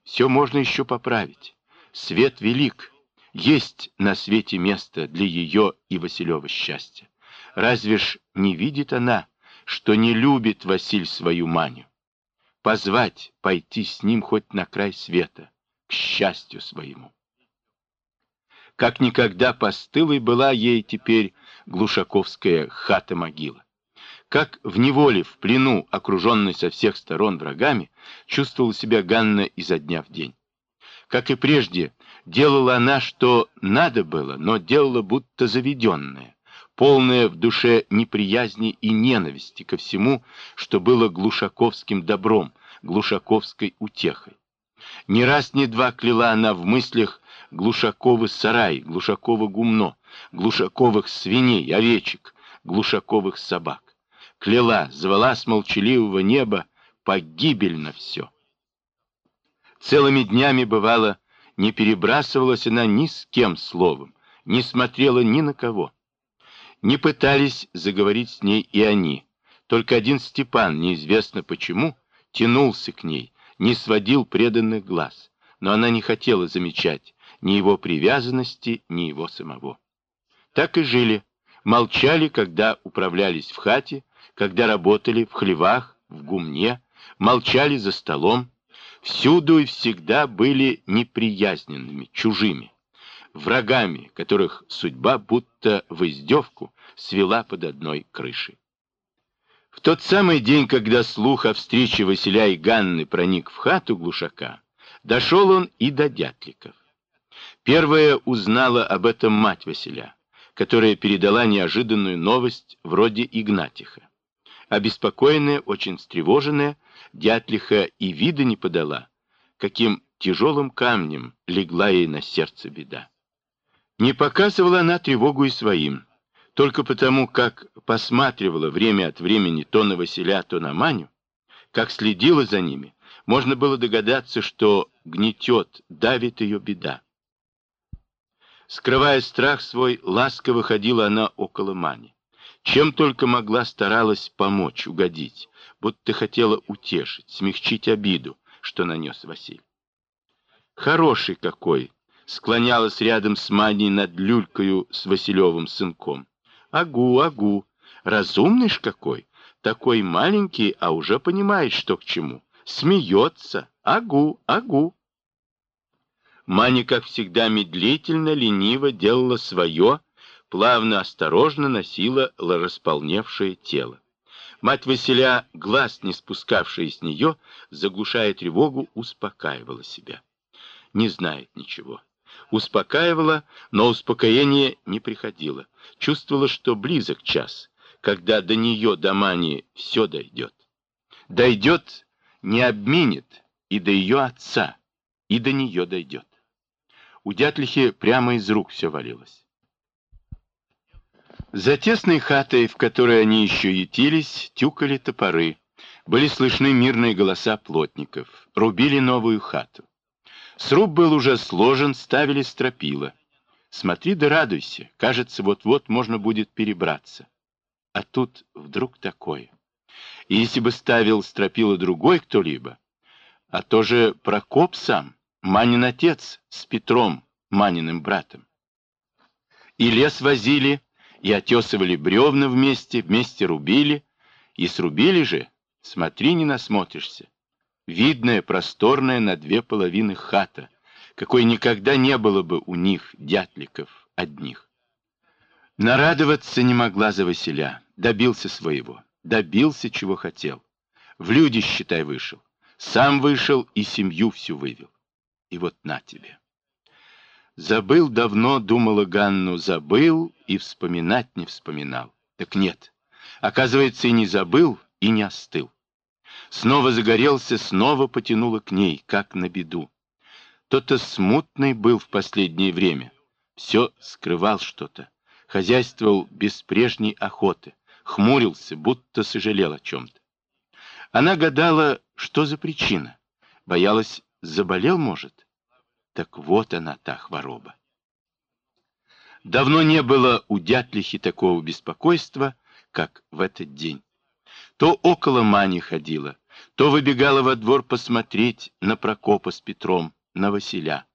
Все можно еще поправить. Свет велик. Есть на свете место для ее и Василева счастья. Разве ж не видит она, что не любит Василь свою Маню? Позвать, пойти с ним хоть на край света, к счастью своему. Как никогда постылой была ей теперь глушаковская хата-могила. Как в неволе, в плену, окруженной со всех сторон врагами, чувствовала себя Ганна изо дня в день. Как и прежде, делала она, что надо было, но делала будто заведенная, полная в душе неприязни и ненависти ко всему, что было глушаковским добром, глушаковской утехой. Ни раз, ни два кляла она в мыслях Глушаковы сарай, Глушаково гумно, Глушаковых свиней, овечек, Глушаковых собак. Кляла, звала с молчаливого неба, погибельно все. Целыми днями, бывало, не перебрасывалась она ни с кем словом, не смотрела ни на кого. Не пытались заговорить с ней и они. Только один Степан, неизвестно почему, тянулся к ней, не сводил преданных глаз, но она не хотела замечать ни его привязанности, ни его самого. Так и жили, молчали, когда управлялись в хате, когда работали в хлевах, в гумне, молчали за столом, всюду и всегда были неприязненными, чужими, врагами, которых судьба будто в издевку свела под одной крышей. В тот самый день, когда слух о встрече Василя и Ганны проник в хату глушака, дошел он и до Дятликов. Первая узнала об этом мать Василя, которая передала неожиданную новость вроде Игнатиха. Обеспокоенная, очень встревоженная, Дятлиха и вида не подала, каким тяжелым камнем легла ей на сердце беда. Не показывала она тревогу и своим, только потому, как посматривала время от времени то на Василя, то на Маню, как следила за ними, можно было догадаться, что гнетет, давит ее беда. Скрывая страх свой, ласково ходила она около Мани. Чем только могла, старалась помочь, угодить, будто хотела утешить, смягчить обиду, что нанес Василь. Хороший какой! Склонялась рядом с Маней над люлькою с Василевым сынком. Агу, агу! Разумный ж какой! Такой маленький, а уже понимает, что к чему. Смеется. Агу, агу! Маня, как всегда, медлительно, лениво делала свое, плавно, осторожно носила располневшее тело. Мать Василя, глаз не спускавшая с нее, заглушая тревогу, успокаивала себя. Не знает ничего. Успокаивала, но успокоение не приходило. Чувствовала, что близок час, когда до нее, до Мани, все дойдет. Дойдет, не обменит и до ее отца, и до нее дойдет. У Дятлихи прямо из рук все валилось. За тесной хатой, в которой они еще ютились, тюкали топоры. Были слышны мирные голоса плотников. Рубили новую хату. Сруб был уже сложен, ставили стропила. Смотри да радуйся, кажется, вот-вот можно будет перебраться. А тут вдруг такое. И если бы ставил стропила другой кто-либо, а то же Прокоп сам, Манин отец с Петром, Маниным братом. И лес возили, и отесывали бревна вместе рубили, и срубили же, смотри, не насмотришься. Видная, просторная на две половины хата, какой никогда не было бы у них, Дятликов, одних. Нарадоваться не могла за Василя, добился своего, добился, чего хотел. В люди, считай, вышел, сам вышел и семью всю вывел. И вот на тебе. Забыл давно, думала Ганну, забыл и вспоминать не вспоминал. Так нет, оказывается, и не забыл, и не остыл. Снова загорелся, снова потянуло к ней, как на беду. То-то смутный был в последнее время. Все скрывал что-то, хозяйствовал без прежней охоты, хмурился, будто сожалел о чем-то. Она гадала, что за причина. Боялась, заболел, может? Так вот она, та хвороба. Давно не было у Дятлихи такого беспокойства, как в этот день. То около Мани ходила, то выбегала во двор посмотреть на Прокопа с Петром, на Василя.